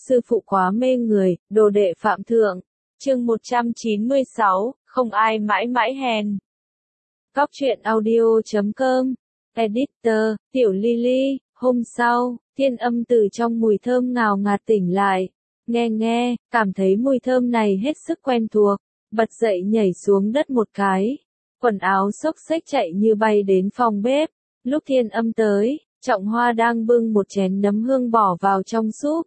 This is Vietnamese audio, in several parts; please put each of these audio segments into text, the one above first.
sư phụ quá mê người, đồ đệ phạm thượng. Chương 196, không ai mãi mãi hèn. Cóc truyện audio.com. Editor, Tiểu Lily. Hôm sau, Thiên Âm từ trong mùi thơm ngào ngạt tỉnh lại. Nghe, cảm thấy mùi thơm này hết sức quen thuộc. Bật dậy nhảy xuống đất một cái. Quần áo xốc xếch chạy như bay đến phòng bếp. Lúc Thiên Âm tới, Trọng Hoa đang bưng một chén nấm hương bỏ vào trong súp.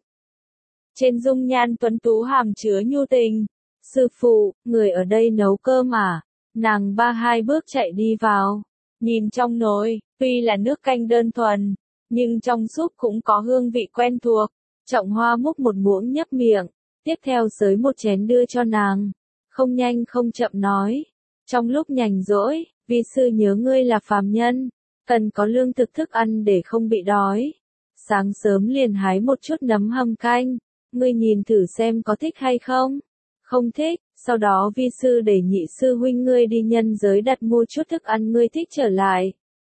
Trên dung nhan tuấn tú hàm chứa nhu tình. Sư phụ, người ở đây nấu cơm à? Nàng hai bước chạy đi vào. Nhìn trong nồi, tuy là nước canh đơn thuần, nhưng trong súp cũng có hương vị quen thuộc. Trọng Hoa múc một muỗng nhấp miệng, tiếp theo xới một chén đưa cho nàng. Không nhanh không chậm nói. Trong lúc nhàn rỗi, vi sư nhớ ngươi là phàm nhân, cần có lương thực thức ăn để không bị đói. Sáng sớm liền hái một chút nấm hầm canh, ngươi nhìn thử xem có thích hay không? Không thích, sau đó vi sư để nhị sư huynh ngươi đi nhân giới đặt mua chút thức ăn ngươi thích trở lại.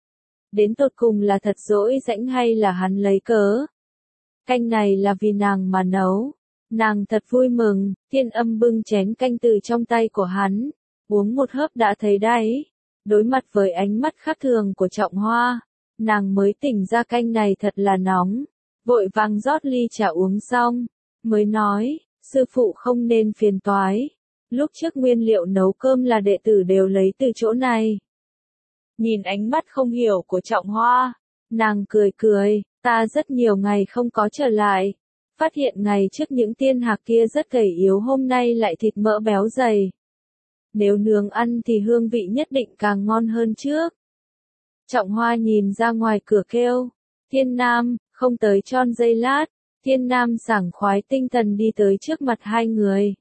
Đến tột cùng là thật dỗi rãnh hay là hắn lấy cớ? Canh này là vì nàng mà nấu. Nàng thật vui mừng. Thiên Âm bưng chén canh từ trong tay của hắn, uống một hớp đã thấy đáy. Đối mặt với ánh mắt khác thường của Trọng Hoa, nàng mới tỉnh ra canh này thật là nóng. Vội vàng rót ly trà uống xong, mới nói, sư phụ không nên phiền toái. Lúc trước nguyên liệu nấu cơm là đệ tử đều lấy từ chỗ này. Nhìn ánh mắt không hiểu của Trọng Hoa, nàng cười, ta rất nhiều ngày không có trở lại. Phát hiện ngày trước những tiên hạc kia rất gầy yếu, hôm nay lại thịt mỡ béo dày. Nếu nướng ăn thì hương vị nhất định càng ngon hơn trước. Trọng Hoa nhìn ra ngoài cửa kêu, Thiên Nam, không tới tròn giây lát. Thiên Nam sảng khoái tinh thần đi tới trước mặt hai người.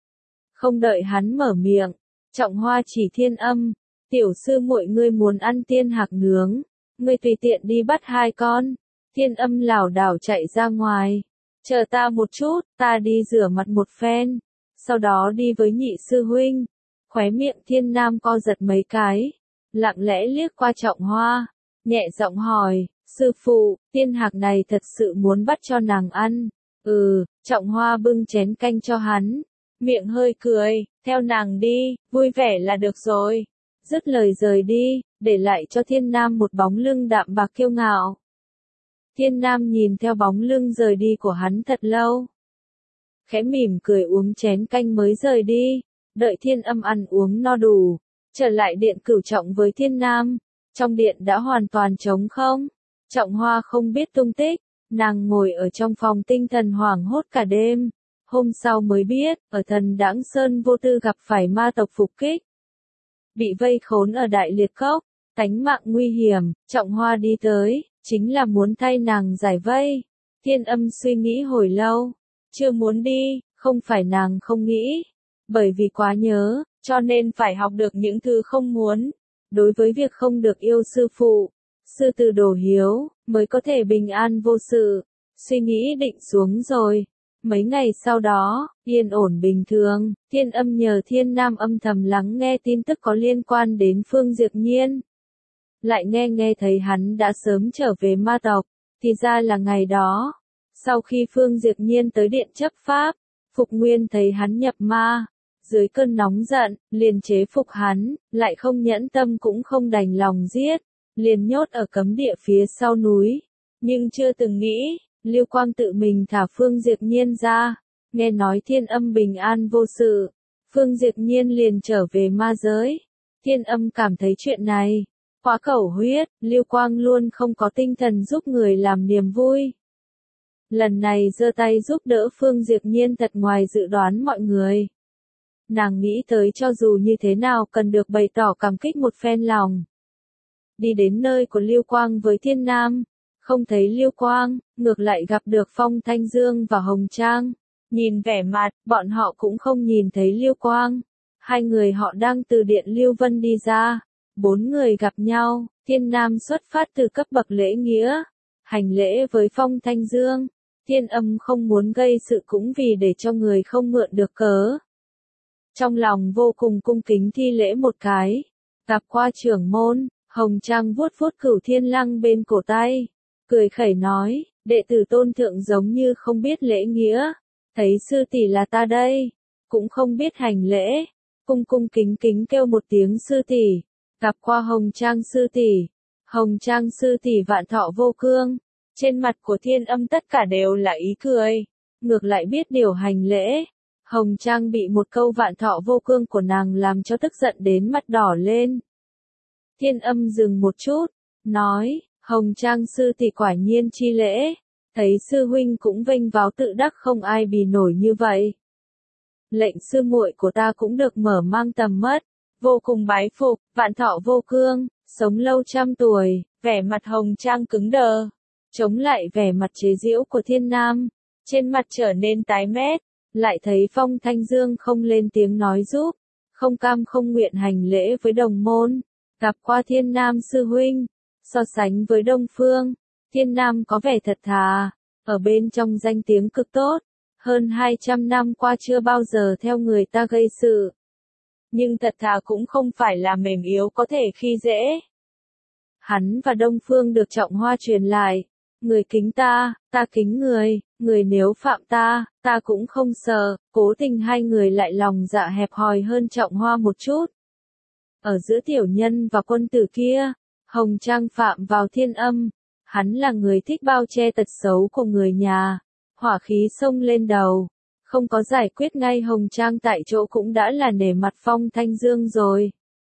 Không đợi hắn mở miệng, Trọng Hoa chỉ Thiên Âm, tiểu sư muội ngươi muốn ăn tiên hạc nướng, ngươi tùy tiện đi bắt 2 con. Thiên Âm lảo đảo chạy ra ngoài, chờ ta một chút, ta đi rửa mặt một phen, sau đó đi với nhị sư huynh. Khóe miệng Thiên Nam co giật mấy cái, lặng lẽ liếc qua Trọng Hoa, nhẹ giọng hỏi, sư phụ, tiên hạc này thật sự muốn bắt cho nàng ăn? Trọng Hoa bưng chén canh cho hắn, miệng hơi cười, theo nàng đi, vui vẻ là được rồi. Dứt lời rời đi, để lại cho Thiên Nam một bóng lưng đạm bạc kiêu ngạo. Thiên Nam nhìn theo bóng lưng rời đi của hắn thật lâu. Khẽ mỉm cười uống chén canh mới rời đi, đợi Thiên Âm ăn uống no đủ, trở lại điện Cửu Trọng với Thiên Nam. Trong điện đã hoàn toàn trống không. Trọng Hoa không biết tung tích, nàng ngồi ở trong phòng tinh thần hoảng hốt cả đêm. Hôm sau mới biết, ở Thần Đãng Sơn vô tư gặp phải ma tộc phục kích. Bị vây khốn ở Đại Liệt Cốc, tánh mạng nguy hiểm, Trọng Hoa đi tới, chính là muốn thay nàng giải vây. Thiên Âm suy nghĩ hồi lâu, chưa muốn đi, không phải nàng không nghĩ, bởi vì quá nhớ, cho nên phải học được những thứ không muốn. Đối với việc không được yêu sư phụ, sư từ đồ hiếu, mới có thể bình an vô sự. Suy nghĩ định xuống rồi. Mấy ngày sau đó, yên ổn bình thường, Thiên Âm nhờ Thiên Nam âm thầm lắng nghe tin tức có liên quan đến Phương Diệp Nhiên. Lại nghe thấy hắn đã sớm trở về ma tộc, thì ra là ngày đó. Sau khi Phương Diệp Nhiên tới điện chấp pháp, Phục Nguyên thấy hắn nhập ma, dưới cơn nóng giận, liền chế phục hắn, lại không nhẫn tâm cũng không đành lòng giết, liền nhốt ở cấm địa phía sau núi. Nhưng chưa từng nghĩ, Lưu Quang tự mình thả Phương Diệp Nhiên ra, nghe nói Thiên Âm bình an vô sự, Phương Diệp Nhiên liền trở về ma giới. Thiên Âm cảm thấy chuyện này quá cẩu huyết, Lưu Quang luôn không có tinh thần giúp người làm niềm vui. Lần này giơ tay giúp đỡ Phương Diệp Nhiên thật ngoài dự đoán mọi người. Nàng nghĩ tới cho dù như thế nào cần được bày tỏ cảm kích một phen lòng. Đi đến nơi của Lưu Quang với Thiên Nam, không thấy Lưu Quang, ngược lại gặp được Phong Thanh Dương và Hồng Trang. Nhìn vẻ mặt, bọn họ cũng không nhìn thấy Lưu Quang. Hai người họ đang từ điện Lưu Vân đi ra. 4 người gặp nhau, Thiên Nam xuất phát từ cấp bậc lễ nghĩa, hành lễ với Phong Thanh Dương. Thiên Âm không muốn gây sự cũng vì để cho người không mượn được cớ. Trong lòng vô cùng cung kính thi lễ một cái. Gặp qua trưởng môn, Hồng Trang vuốt vuốt Cửu Thiên Lăng bên cổ tay, cười khẩy nói, Đệ tử tôn thượng giống như không biết lễ nghĩa, thấy sư tỷ là ta đây, cũng không biết hành lễ, cung cung kính kính kêu một tiếng sư tỷ, gặp qua Hồng Trang sư tỷ. Hồng Trang sư tỷ vạn thọ vô cương, trên mặt của Thiên Âm tất cả đều là ý cười, ngược lại biết điều hành lễ. Hồng Trang bị một câu vạn thọ vô cương của nàng làm cho tức giận đến mặt đỏ lên. Thiên Âm dừng một chút, nói, Hồng Trang sư tỷ quả nhiên chi lễ, thấy sư huynh cũng vênh váo tự đắc không ai bì nổi như vậy. Lệnh sư muội của ta cũng được mở mang tầm mắt, vô cùng bái phục, vạn thọ vô cương, sống lâu trăm tuổi, vẻ mặt Hồng Trang cứng đờ, chống lại vẻ mặt chế giễu của Thiên Nam, trên mặt trở nên tái mét, lại thấy Phong Thanh Dương không lên tiếng nói giúp, không cam không nguyện hành lễ với đồng môn, gặp qua Thiên Nam sư huynh, so sánh với Đông Phương, Thiên Nam có vẻ thật thà, ở bên trong danh tiếng cực tốt, hơn 200 năm qua chưa bao giờ theo người ta gây sự. Nhưng thật thà cũng không phải là mềm yếu có thể khi dễ. Hắn và Đông Phương được Trọng Hoa truyền lại, người kính ta, ta kính người, người nếu phạm ta, ta cũng không sợ, cố tình hai người lại lòng dạ hẹp hòi hơn Trọng Hoa một chút. Ở giữa tiểu nhân và quân tử kia, Hồng Trang phạm vào Thiên Âm, hắn là người thích bao che tật xấu của người nhà, hỏa khí xông lên đầu, không có giải quyết ngay Hồng Trang tại chỗ cũng đã là nể mặt Phong Thanh Dương rồi.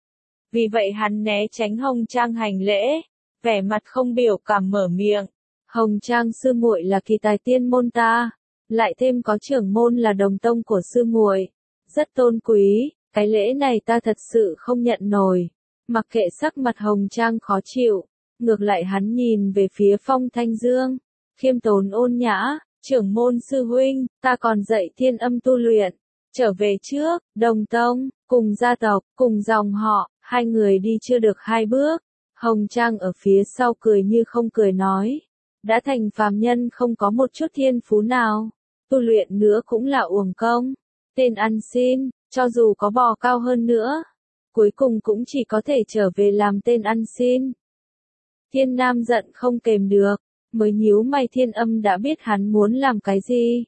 Vì vậy hắn né tránh Hồng Trang hành lễ, vẻ mặt không biểu cảm mở miệng. Hồng Trang sư muội là kỳ tài tiên môn ta, lại thêm có trưởng môn là đồng tông của sư muội, rất tôn quý, cái lễ này ta thật sự không nhận nổi. Mặc kệ sắc mặt Hồng Trang khó chịu, ngược lại hắn nhìn về phía Phong Thanh Dương, khiêm tốn ôn nhã, trưởng môn sư huynh, ta còn dạy Thiên Âm tu luyện, trở về trước, đồng tông, cùng gia tộc, cùng dòng họ, hai người đi chưa được hai bước, Hồng Trang ở phía sau cười như không cười nói, đã thành phàm nhân không có một chút thiên phú nào, tu luyện nữa cũng là uổng công, tên ăn xin, cho dù có bò cao hơn nữa, cuối cùng cũng chỉ có thể trở về làm tên ăn xin. Thiên Nam giận không kềm được, mới nhíu mày. Thiên Âm đã biết hắn muốn làm cái gì.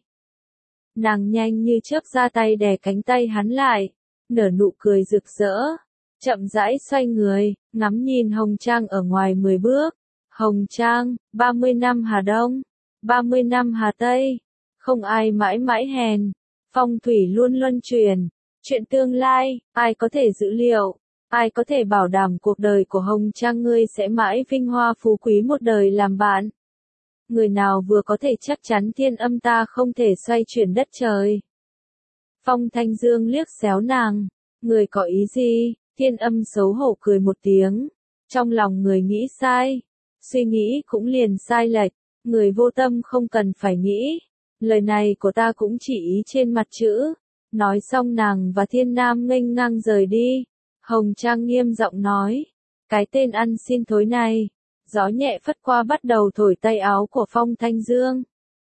Nàng nhanh như chớp ra tay đè cánh tay hắn lại, nở nụ cười rực rỡ, chậm rãi xoay người, ngắm nhìn Hồng Trang ở ngoài 10 bước. Hồng Trang, 30 năm Hà Đông, 30 năm Hà Tây, không ai mãi mãi hèn, phong thủy luôn luân chuyển, chuyện tương lai, ai có thể dự liệu, ai có thể bảo đảm cuộc đời của Hồng Trang ngươi sẽ mãi vinh hoa phú quý một đời làm bạn. Người nào vừa có thể chắc chắn Thiên Âm ta không thể xoay chuyển đất trời. Phong Thanh Dương liếc xéo nàng, người có ý gì? Thiên Âm xấu hổ cười một tiếng, trong lòng người nghĩ sai, suy nghĩ cũng liền sai lệch, người vô tâm không cần phải nghĩ, lời này của ta cũng chỉ ý trên mặt chữ. Nói xong nàng và Thiên Nam nghênh ngang rời đi. Hồng Trang nghiêm giọng nói, cái tên ăn xin thối này. Gió nhẹ phất qua bắt đầu thổi tay áo của Phong Thanh Dương.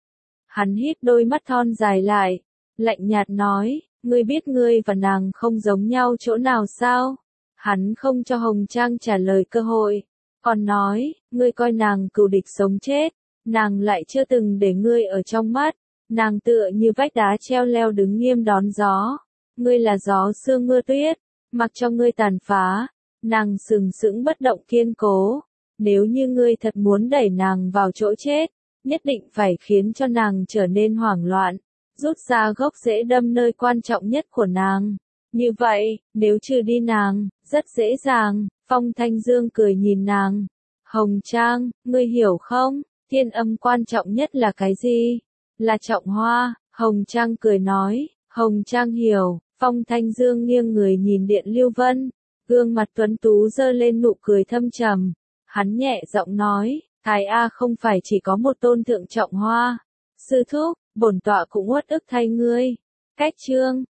Hắn hít đôi mắt thon dài lại, lạnh nhạt nói, ngươi biết ngươi và nàng không giống nhau chỗ nào sao? Hắn không cho Hồng Trang trả lời cơ hội, còn nói, ngươi coi nàng cừu địch sống chết, nàng lại chưa từng để ngươi ở trong mắt, nàng tựa như vách đá treo leo đứng nghiêm đón gió, ngươi là gió sương mưa tuyết, mặc cho ngươi tàn phá, nàng sừng sững bất động kiên cố. Nếu như ngươi thật muốn đẩy nàng vào chỗ chết, nhất định phải khiến cho nàng trở nên hoảng loạn, rút ra gốc rễ đâm nơi quan trọng nhất của nàng. Như vậy, nếu trừ đi nàng, rất dễ dàng. Phong Thanh Dương cười nhìn nàng. Hồng Trang, ngươi hiểu không? Thiên Âm quan trọng nhất là cái gì? Là Trọng Hoa. Hồng Trang cười nói. Hồng Trang hiểu. Phong Thanh Dương nghiêng người nhìn Điện Lưu Vân, gương mặt tuấn tú giơ lên nụ cười thâm trầm. Hắn nhẹ giọng nói, Thái A không phải chỉ có một tôn thượng Trọng Hoa. Sư thúc, bổn tọa cũng uất ức thay ngươi. Cách chương